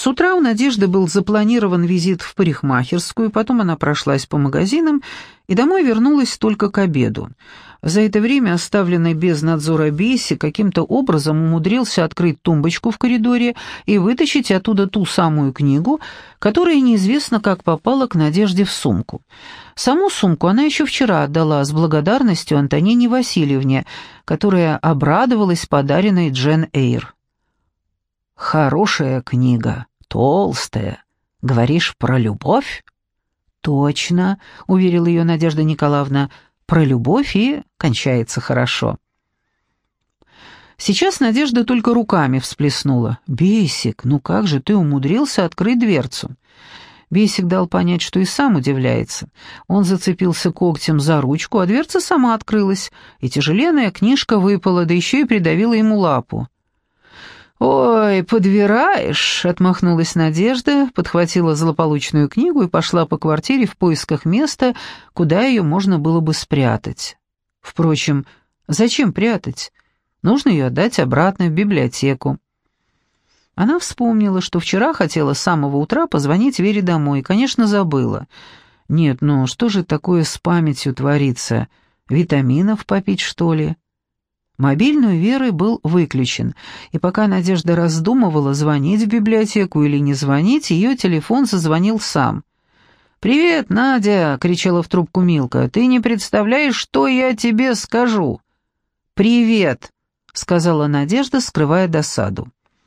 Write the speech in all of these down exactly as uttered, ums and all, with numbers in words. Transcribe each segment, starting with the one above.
С утра у Надежды был запланирован визит в парикмахерскую, потом она прошлась по магазинам и домой вернулась только к обеду. За это время оставленный без надзора Бейси каким-то образом умудрился открыть тумбочку в коридоре и вытащить оттуда ту самую книгу, которая неизвестно как попала к Надежде в сумку. Саму сумку она еще вчера отдала с благодарностью Антонине Васильевне, которая обрадовалась подаренной Джен Эйр. «Хорошая книга, толстая. Говоришь, про любовь?» «Точно», — уверила ее Надежда Николаевна, — «про любовь и кончается хорошо». Сейчас Надежда только руками всплеснула. «Бейсик, ну как же ты умудрился открыть дверцу?» Бейсик дал понять, что и сам удивляется. Он зацепился когтем за ручку, а дверца сама открылась, и тяжеленная книжка выпала, да еще и придавила ему лапу. «Ой, подвираешь!» — отмахнулась Надежда, подхватила злополучную книгу и пошла по квартире в поисках места, куда ее можно было бы спрятать. Впрочем, зачем прятать? Нужно ее отдать обратно в библиотеку. Она вспомнила, что вчера хотела с самого утра позвонить Вере домой, и, конечно, забыла. Нет, ну что же такое с памятью творится? Витаминов попить, что ли? Мобильный у Веры был выключен, и пока Надежда раздумывала, звонить в библиотеку или не звонить, ее телефон зазвонил сам. «Привет, Надя!» — кричала в трубку Милка. «Ты не представляешь, что я тебе скажу!» «Привет!» — сказала Надежда, скрывая досаду.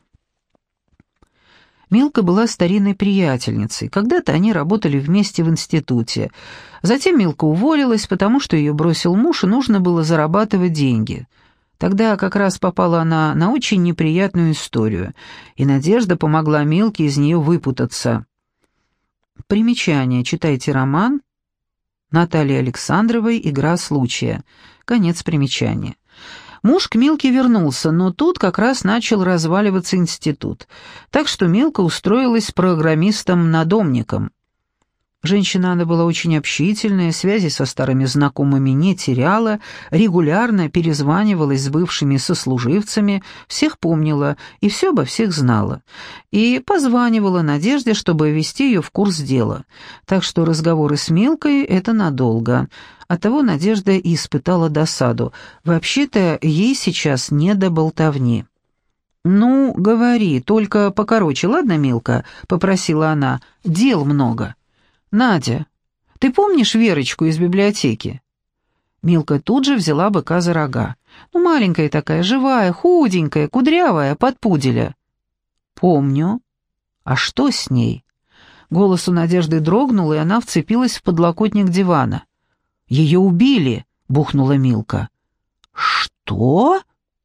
Милка была старинной приятельницей. Когда-то они работали вместе в институте. Затем Милка уволилась, потому что ее бросил муж, и нужно было зарабатывать деньги. Тогда как раз попала она на очень неприятную историю, и Надежда помогла Милке из нее выпутаться. Примечание. Читайте роман Натальи Александровой «Игра случая». Конец примечания. Муж к Милке вернулся, но тут как раз начал разваливаться институт, так что Милка устроилась программистом-надомником. Женщина она была очень общительная, связи со старыми знакомыми не теряла, регулярно перезванивалась с бывшими сослуживцами, всех помнила и все обо всех знала. И позванивала Надежде, чтобы ввести ее в курс дела. Так что разговоры с Милкой — это надолго. Оттого Надежда и испытала досаду. Вообще-то ей сейчас не до болтовни. «Ну, говори, только покороче, ладно, Милка?» — попросила она. «Дел много». «Надя, ты помнишь Верочку из библиотеки?» Милка тут же взяла быка за рога. «Ну, маленькая такая, живая, худенькая, кудрявая, под пуделя». «Помню. А что с ней?» Голос у Надежды дрогнул, и она вцепилась в подлокотник дивана. «Ее убили!» — бухнула Милка. «Что?»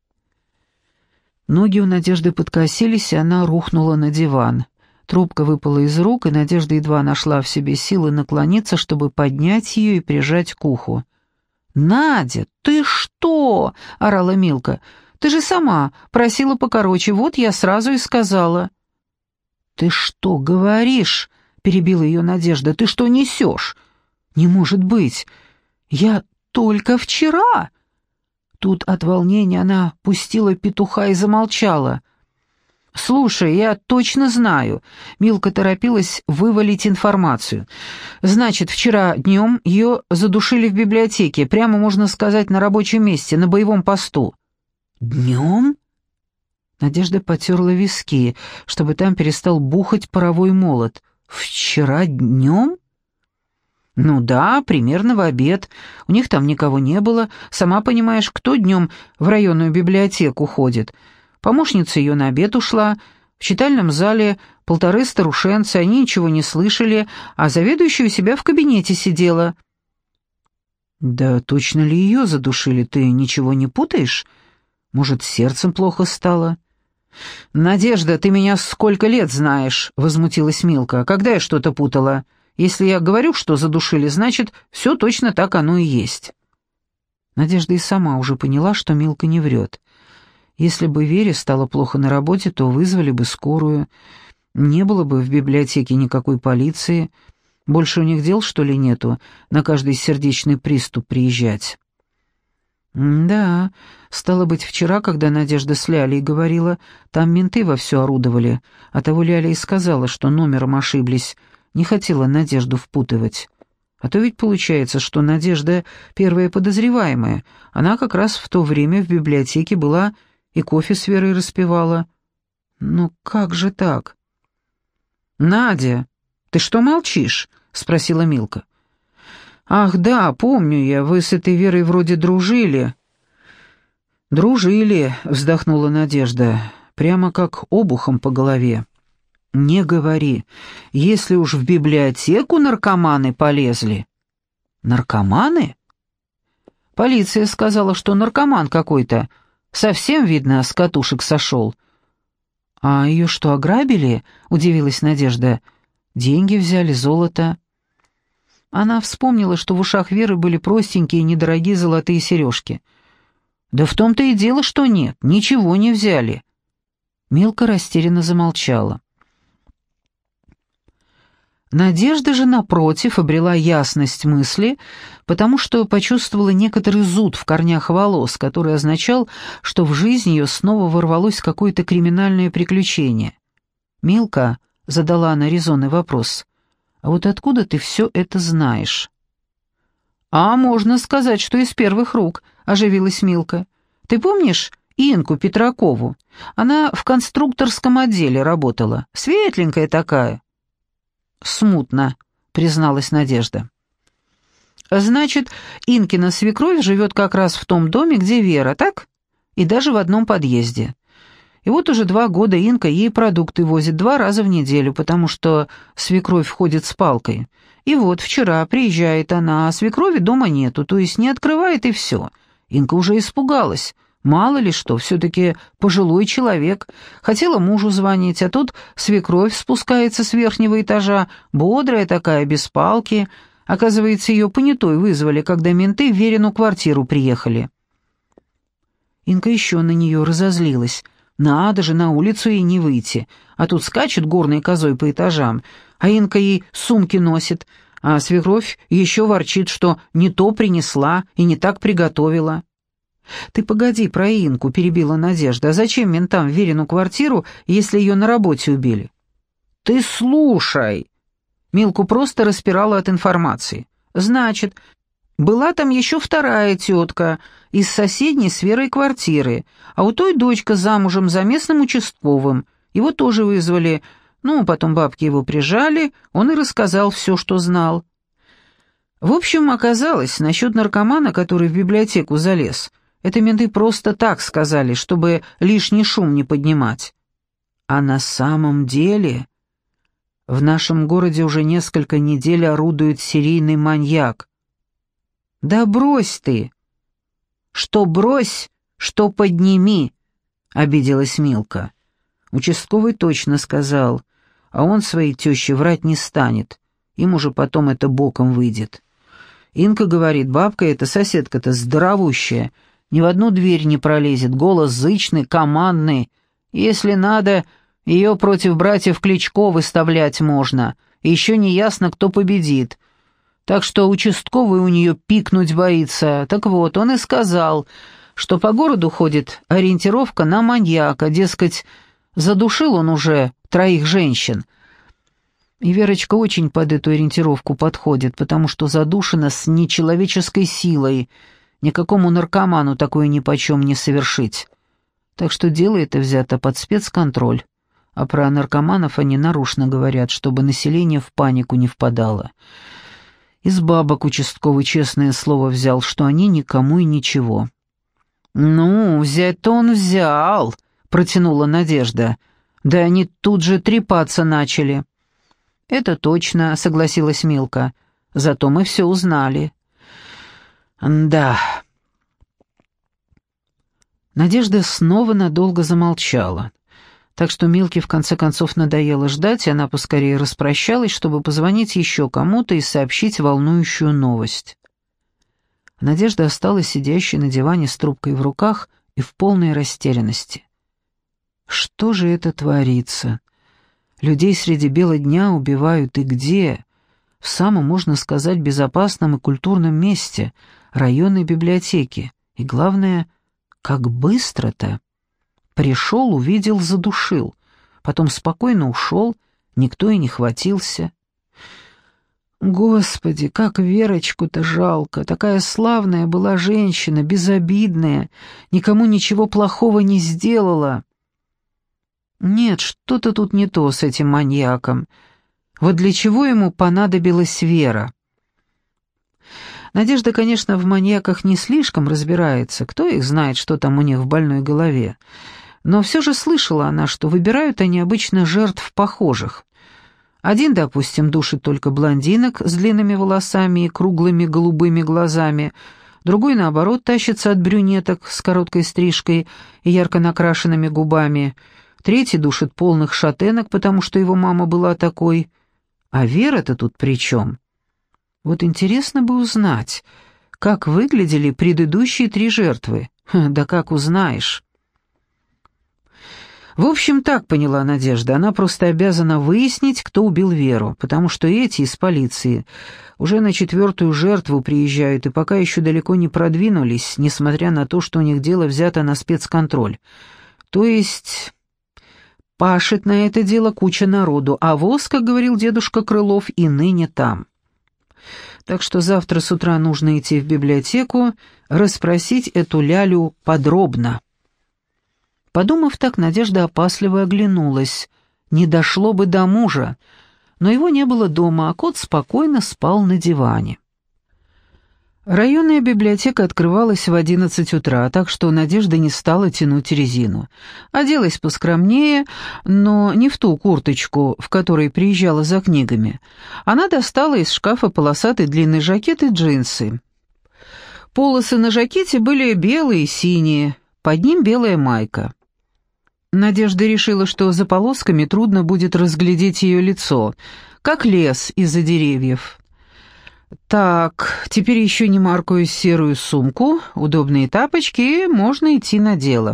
Ноги у Надежды подкосились, и она рухнула на диван. Трубка выпала из рук, и Надежда едва нашла в себе силы наклониться, чтобы поднять ее и прижать к уху. «Надя, ты что?» — орала Милка. «Ты же сама просила покороче, вот я сразу и сказала». «Ты что говоришь?» — перебила ее Надежда. «Ты что несешь?» «Не может быть! Я только вчера!» Тут от волнения она пустила петуха и замолчала. «Слушай, я точно знаю». Милка торопилась вывалить информацию. «Значит, вчера днем ее задушили в библиотеке, прямо, можно сказать, на рабочем месте, на боевом посту». «Днем?» Надежда потерла виски, чтобы там перестал бухать паровой молот. «Вчера днем?» «Ну да, примерно в обед. У них там никого не было. Сама понимаешь, кто днем в районную библиотеку ходит?» Помощница ее на обед ушла. В читальном зале полторы старушенцы, они ничего не слышали, а заведующая у себя в кабинете сидела. «Да точно ли ее задушили? Ты ничего не путаешь? Может, сердцем плохо стало?» «Надежда, ты меня сколько лет знаешь?» — возмутилась Милка. «Когда я что-то путала? Если я говорю, что задушили, значит, все точно так оно и есть». Надежда и сама уже поняла, что Милка не врет. Если бы Вере стало плохо на работе, то вызвали бы скорую. Не было бы в библиотеке никакой полиции. Больше у них дел, что ли, нету, на каждый сердечный приступ приезжать? «Да, стало быть, вчера, когда Надежда с Лялей говорила, там менты вовсю орудовали, а того Ляля и сказала, что номером ошиблись, не хотела Надежду впутывать. А то ведь получается, что Надежда первая подозреваемая, она как раз в то время в библиотеке была и кофе с Верой распивала. Ну как же так?» «Надя, ты что молчишь?» — спросила Милка. «Ах, да, помню я, вы с этой Верой вроде дружили». «Дружили», — вздохнула Надежда, прямо как обухом по голове. «Не говори, если уж в библиотеку наркоманы полезли». «Наркоманы?» «Полиция сказала, что наркоман какой-то. Совсем, видно, с катушек сошел». «А ее что, ограбили?» — удивилась Надежда. «Деньги взяли, золото». Она вспомнила, что в ушах Веры были простенькие недорогие золотые сережки. «Да в том-то и дело, что нет, ничего не взяли». Милка растерянно замолчала. Надежда же, напротив, обрела ясность мысли, потому что почувствовала некоторый зуд в корнях волос, который означал, что в жизнь ее снова ворвалось какое-то криминальное приключение. «Милка», — задала она резонный вопрос, — «а вот откуда ты все это знаешь?» «А можно сказать, что из первых рук», — оживилась Милка. «Ты помнишь Инку Петракову? Она в конструкторском отделе работала, светленькая такая». «Смутно», — призналась Надежда. «Значит, Инкина свекровь живет как раз в том доме, где Вера, так? И даже в одном подъезде. И вот уже два года Инка ей продукты возит два раза в неделю, потому что свекровь ходит с палкой. И вот вчера приезжает она, а свекрови дома нету, то есть не открывает и все. Инка уже испугалась. Мало ли что, все-таки пожилой человек. Хотела мужу звонить, а тут свекровь спускается с верхнего этажа, бодрая такая, без палки. Оказывается, ее понятой вызвали, когда менты в Верину квартиру приехали. Инка еще на нее разозлилась. Надо же, на улицу ей не выйти, а тут скачет горной козой по этажам, а Инка ей сумки носит, а свекровь еще ворчит, что не то принесла и не так приготовила. «Ты погоди про Инку», — перебила Надежда, «а зачем ментам в Верину квартиру, если ее на работе убили?» «Ты слушай!» Милку просто распирала от информации. «Значит, была там еще вторая тетка из соседней с Верой квартиры, а у той дочка замужем за местным участковым. Его тоже вызвали. Ну, потом бабки его прижали, он и рассказал все, что знал. В общем, оказалось, насчет наркомана, который в библиотеку залез, это менты просто так сказали, чтобы лишний шум не поднимать. А на самом деле в нашем городе уже несколько недель орудует серийный маньяк. «Да брось ты!» «Что брось, что подними!» — обиделась Милка. Участковый точно сказал, а он своей теще врать не станет, им уже потом это боком выйдет. Инка говорит, бабка эта, соседка-то здоровущая, ни в одну дверь не пролезет, голос зычный, командный. Если надо, ее против братьев Кличко выставлять можно, и еще не ясно, кто победит. Так что участковый у нее пикнуть боится. Так вот, он и сказал, что по городу ходит ориентировка на маньяка, дескать, задушил он уже троих женщин. И Верочка очень под эту ориентировку подходит, потому что задушена с нечеловеческой силой, никакому наркоману такое нипочем не совершить. Так что дело это взято под спецконтроль, а про наркоманов они нарочно говорят, чтобы население в панику не впадало. Из бабок участковый честное слово взял, что они никому и ничего. «Ну, взять-то он взял», — протянула Надежда. «Да они тут же трепаться начали». «Это точно», — согласилась Милка. «Зато мы все узнали». «Да». Надежда снова надолго замолчала. Так что Милке в конце концов надоело ждать, и она поскорее распрощалась, чтобы позвонить еще кому-то и сообщить волнующую новость. Надежда осталась сидящей на диване с трубкой в руках и в полной растерянности. Что же это творится? Людей среди бела дня убивают и где? В самом, можно сказать, безопасном и культурном месте, районной библиотеке. И главное, как быстро-то. Пришел, увидел, задушил. Потом спокойно ушел, никто и не хватился. Господи, как Верочку-то жалко. Такая славная была женщина, безобидная, никому ничего плохого не сделала. Нет, что-то тут не то с этим маньяком. Вот для чего ему понадобилась Вера? Надежда, конечно, в маньяках не слишком разбирается, кто их знает, что там у них в больной голове. Но все же слышала она, что выбирают они обычно жертв похожих. Один, допустим, душит только блондинок с длинными волосами и круглыми голубыми глазами, другой, наоборот, тащится от брюнеток с короткой стрижкой и ярко накрашенными губами, третий душит полных шатенок, потому что его мама была такой. А Вера-то тут при чем? Вот интересно бы узнать, как выглядели предыдущие три жертвы. Ха, да как узнаешь? В общем, так поняла Надежда, она просто обязана выяснить, кто убил Веру, потому что эти из полиции уже на четвертую жертву приезжают и пока еще далеко не продвинулись, несмотря на то, что у них дело взято на спецконтроль. То есть пашет на это дело куча народу, а воз, как говорил дедушка Крылов, и ныне там. Так что завтра с утра нужно идти в библиотеку, расспросить эту Лялю подробно. Подумав так, Надежда опасливо оглянулась. Не дошло бы до мужа, но его не было дома, а кот спокойно спал на диване. Районная библиотека открывалась в одиннадцать утра, так что Надежда не стала тянуть резину. Оделась поскромнее, но не в ту курточку, в которой приезжала за книгами. Она достала из шкафа полосатый длинный жакет и джинсы. Полосы на жакете были белые и синие, под ним белая майка. Надежда решила, что за полосками трудно будет разглядеть ее лицо, как лес из-за деревьев. Так, теперь еще не маркую серую сумку, удобные тапочки, и можно идти на дело.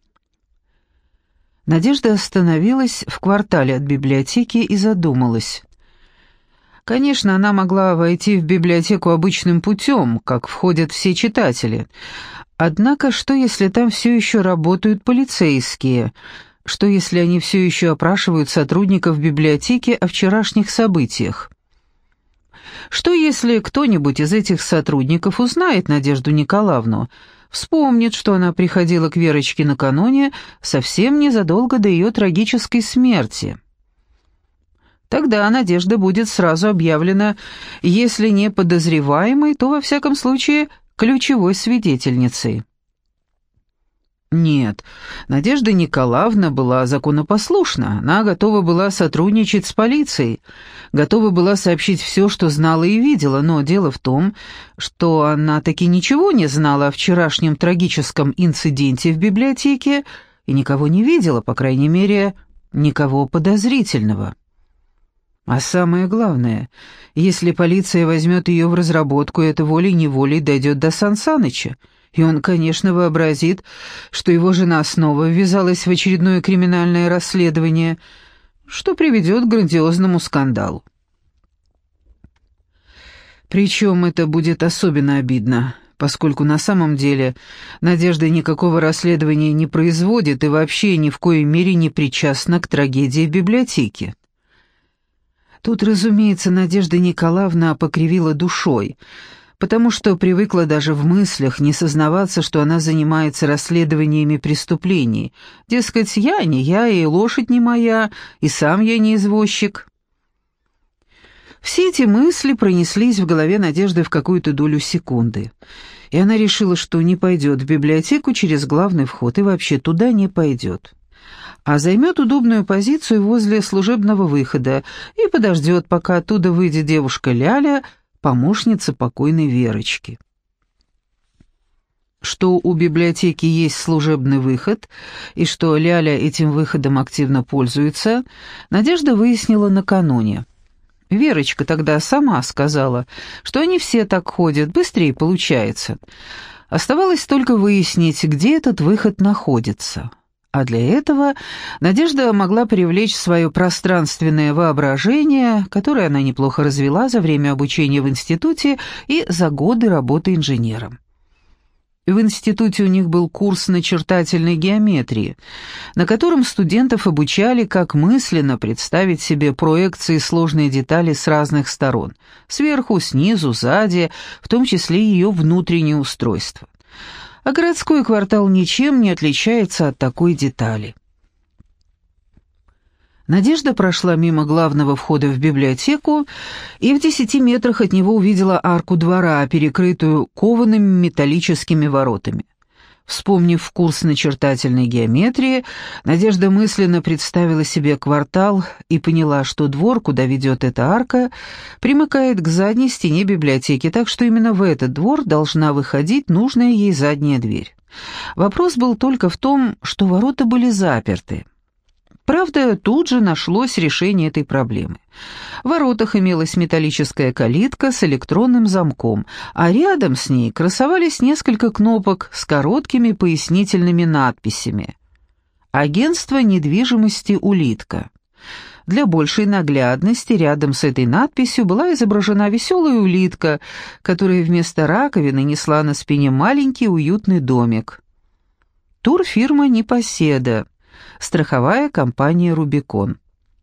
Надежда остановилась в квартале от библиотеки и задумалась. Конечно, она могла войти в библиотеку обычным путем, как входят все читатели. Однако, что если там все еще работают полицейские? Что если они все еще опрашивают сотрудников библиотеки о вчерашних событиях? Что если кто-нибудь из этих сотрудников узнает Надежду Николаевну, вспомнит, что она приходила к Верочке накануне, совсем незадолго до ее трагической смерти? Тогда Надежда будет сразу объявлена, если не подозреваемой, то, во всяком случае, ключевой свидетельницей. Нет, Надежда Николаевна была законопослушна, она готова была сотрудничать с полицией, готова была сообщить все, что знала и видела, но дело в том, что она таки ничего не знала о вчерашнем трагическом инциденте в библиотеке и никого не видела, по крайней мере, никого подозрительного. А самое главное, если полиция возьмет ее в разработку, это волей-неволей дойдет до Сан Саныча, и он, конечно, вообразит, что его жена снова ввязалась в очередное криминальное расследование, что приведет к грандиозному скандалу. Причем это будет особенно обидно, поскольку на самом деле Надежда никакого расследования не производит и вообще ни в коей мере не причастна к трагедии в библиотеке. Тут, разумеется, Надежда Николаевна покривила душой, потому что привыкла даже в мыслях не сознаваться, что она занимается расследованиями преступлений. Дескать, я не я, и лошадь не моя, и сам я не извозчик. Все эти мысли пронеслись в голове Надежды в какую-то долю секунды, и она решила, что не пойдет в библиотеку через главный вход и вообще туда не пойдет, а займет удобную позицию возле служебного выхода и подождет, пока оттуда выйдет девушка Ляля, помощница покойной Верочки. Что у библиотеки есть служебный выход и что Ляля этим выходом активно пользуется, Надежда выяснила накануне. Верочка тогда сама сказала, что они все так ходят, быстрее получается. Оставалось только выяснить, где этот выход находится. А для этого Надежда могла привлечь свое пространственное воображение, которое она неплохо развела за время обучения в институте и за годы работы инженером. В институте у них был курс начертательной геометрии, на котором студентов обучали, как мысленно представить себе проекции сложной детали с разных сторон, сверху, снизу, сзади, в том числе ее внутреннее устройство. А городской квартал ничем не отличается от такой детали. Надежда прошла мимо главного входа в библиотеку и в десяти метрах от него увидела арку двора, перекрытую коваными металлическими воротами. Вспомнив курс начертательной геометрии, Надежда мысленно представила себе квартал и поняла, что двор, куда ведет эта арка, примыкает к задней стене библиотеки, так что именно в этот двор должна выходить нужная ей задняя дверь. Вопрос был только в том, что ворота были заперты. Правда, тут же нашлось решение этой проблемы. В воротах имелась металлическая калитка с электронным замком, а рядом с ней красовались несколько кнопок с короткими пояснительными надписями. «Агентство недвижимости «Улитка». Для большей наглядности рядом с этой надписью была изображена веселая улитка, которая вместо раковины несла на спине маленький уютный домик. Турфирма «Непоседа». Страховая компания «Рубикон».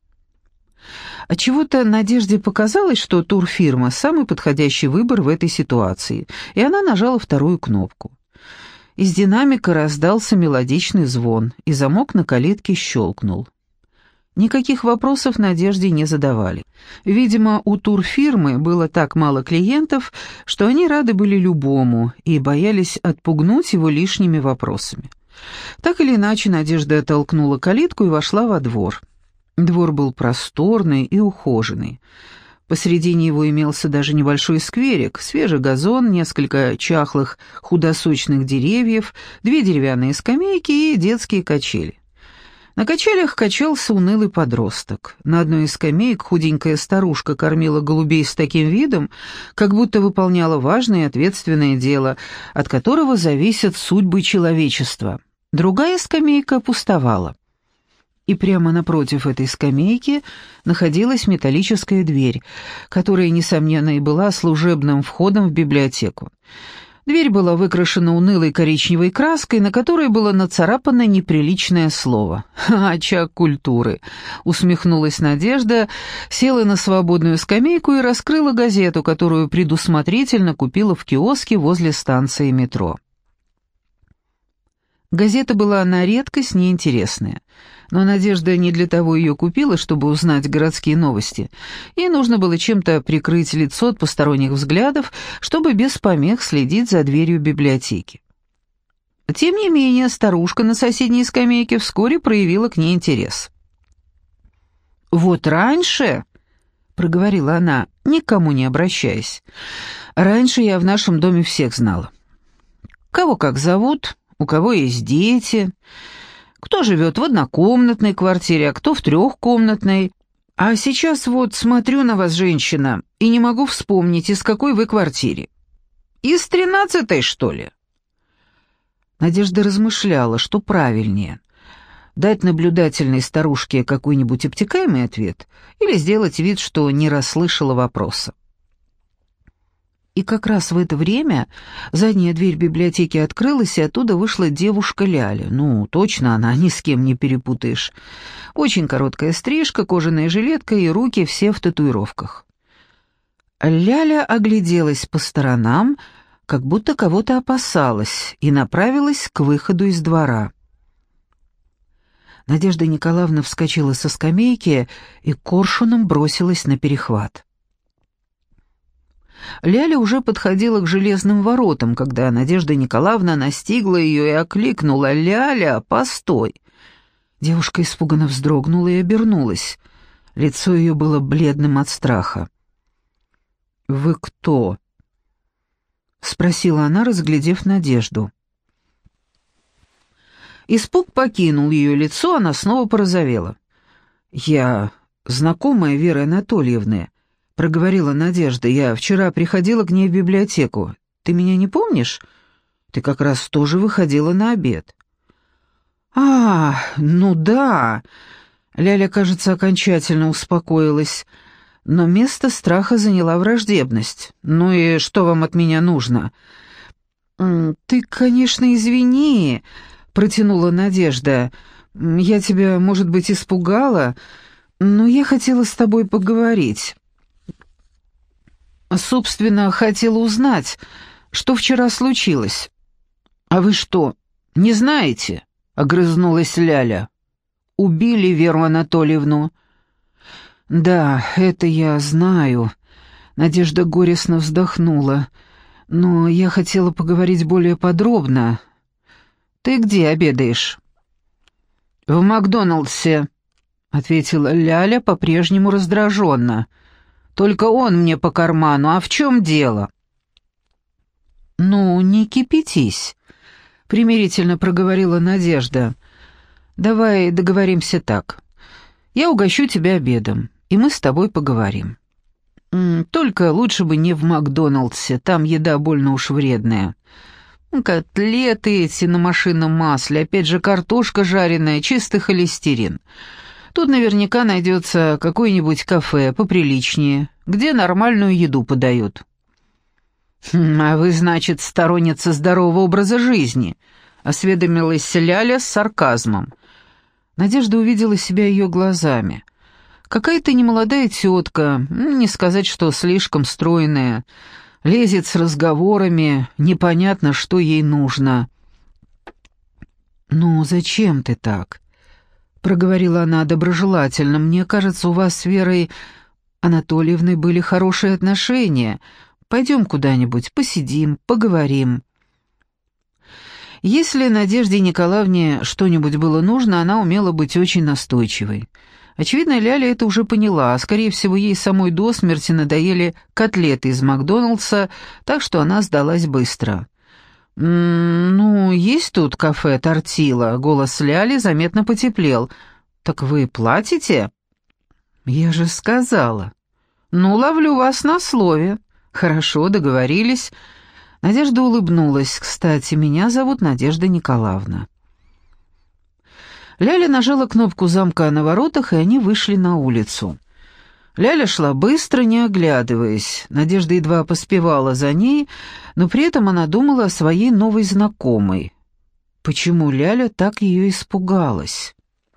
Отчего-то Надежде показалось, что турфирма – самый подходящий выбор в этой ситуации, и она нажала вторую кнопку. Из динамика раздался мелодичный звон, и замок на калитке щелкнул. Никаких вопросов Надежде не задавали. Видимо, у турфирмы было так мало клиентов, что они рады были любому и боялись отпугнуть его лишними вопросами. Так или иначе, Надежда оттолкнула калитку и вошла во двор. Двор был просторный и ухоженный. Посредине его имелся даже небольшой скверик, свежий газон, несколько чахлых худосочных деревьев, две деревянные скамейки и детские качели. На качелях качался унылый подросток. На одной из скамеек худенькая старушка кормила голубей с таким видом, как будто выполняла важное и ответственное дело, от которого зависят судьбы человечества. Другая скамейка пустовала. И прямо напротив этой скамейки находилась металлическая дверь, которая, несомненно, и была служебным входом в библиотеку. Дверь была выкрашена унылой коричневой краской, на которой было нацарапано неприличное слово. «Очаг культуры», — усмехнулась Надежда, села на свободную скамейку и раскрыла газету, которую предусмотрительно купила в киоске возле станции метро. Газета была на редкость неинтересная, но Надежда не для того ее купила, чтобы узнать городские новости. Ей нужно было чем-то прикрыть лицо от посторонних взглядов, чтобы без помех следить за дверью библиотеки. Тем не менее, старушка на соседней скамейке вскоре проявила к ней интерес. «Вот раньше», — проговорила она, никому не обращаясь, — «раньше я в нашем доме всех знала. Кого как зовут, у кого есть дети, кто живет в однокомнатной квартире, а кто в трехкомнатной. А сейчас вот смотрю на вас, женщина, и не могу вспомнить, из какой вы квартире. Из тринадцатой, что ли?» Надежда размышляла, что правильнее — дать наблюдательной старушке какой-нибудь обтекаемый ответ или сделать вид, что не расслышала вопроса. И как раз в это время задняя дверь библиотеки открылась, и оттуда вышла девушка Ляля. Ну, точно она, ни с кем не перепутаешь. Очень короткая стрижка, кожаная жилетка и руки все в татуировках. Ляля огляделась по сторонам, как будто кого-то опасалась, и направилась к выходу из двора. Надежда Николаевна вскочила со скамейки и коршуном бросилась на перехват. Ляля уже подходила к железным воротам, когда Надежда Николаевна настигла ее и окликнула: «Ляля, постой!» Девушка испуганно вздрогнула и обернулась. Лицо ее было бледным от страха. «Вы кто?» — спросила она, разглядев Надежду. Испуг покинул ее лицо, она снова порозовела. «Я знакомая Веры Анатольевны», — проговорила Надежда. «Я вчера приходила к ней в библиотеку. Ты меня не помнишь? Ты как раз тоже выходила на обед». «А, ну да». Ляля, кажется, окончательно успокоилась, но место страха заняла враждебность. «Ну и что вам от меня нужно?» М, «Ты, конечно, извини», — протянула Надежда. М, «Я тебя, может быть, испугала, но я хотела с тобой поговорить. Собственно, хотела узнать, что вчера случилось». «А вы что, не знаете?» — огрызнулась Ляля. «Убили Веру Анатольевну». «Да, это я знаю», — Надежда горестно вздохнула. «Но я хотела поговорить более подробно. Ты где обедаешь?» «В Макдоналдсе», — ответила Ляля по-прежнему раздраженно. «Только он мне по карману, а в чем дело?» «Ну, не кипятись», — примирительно проговорила Надежда. «Давай договоримся так. Я угощу тебя обедом, и мы с тобой поговорим. М, Только лучше бы не в Макдоналдсе, там еда больно уж вредная. Котлеты эти на машинном масле, опять же картошка жареная, чистый холестерин. Тут наверняка найдется какое-нибудь кафе поприличнее, где нормальную еду подают». «Хм, «А вы, значит, сторонница здорового образа жизни», — осведомилась Ляля с сарказмом. Надежда увидела себя ее глазами. Какая-то немолодая тетка, не сказать, что слишком стройная, лезет с разговорами, непонятно, что ей нужно. «Ну, зачем ты так?» — проговорила она доброжелательно. «Мне кажется, у вас с Верой Анатольевной были хорошие отношения. Пойдем куда-нибудь, посидим, поговорим». Если Надежде Николаевне что-нибудь было нужно, она умела быть очень настойчивой. Очевидно, Ляля это уже поняла, а скорее всего ей самой до смерти надоели котлеты из Макдоналдса, так что она сдалась быстро. «М, «Ну, есть тут кафе «Тортила», — голос Ляли заметно потеплел. «Так вы платите?» «Я же сказала». «Ну, ловлю вас на слове». «Хорошо, договорились». Надежда улыбнулась. «Кстати, меня зовут Надежда Николаевна». Ляля нажала кнопку замка на воротах, и они вышли на улицу. Ляля шла быстро, не оглядываясь. Надежда едва поспевала за ней, но при этом она думала о своей новой знакомой. Почему Ляля так ее испугалась?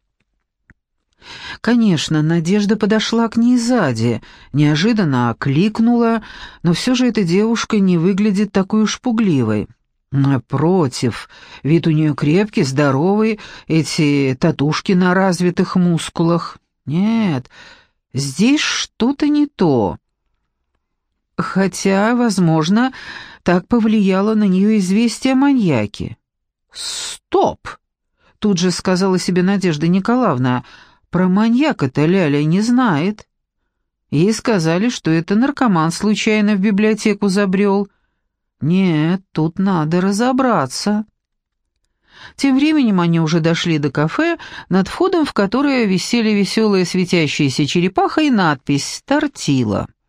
Конечно, Надежда подошла к ней сзади, неожиданно окликнула, но все же эта девушка не выглядит такой уж пугливой. Напротив, вид у нее крепкий, здоровый, эти татушки на развитых мускулах. Нет, здесь что-то не то. Хотя, возможно, так повлияло на нее известие о маньяке. «Стоп!» — тут же сказала себе Надежда Николаевна. «Про маньяка-то Ляля не знает. Ей сказали, что это наркоман случайно в библиотеку забрел. Нет, тут надо разобраться». Тем временем они уже дошли до кафе, над входом в которое висели веселая светящаяся черепаха и надпись «Тортила».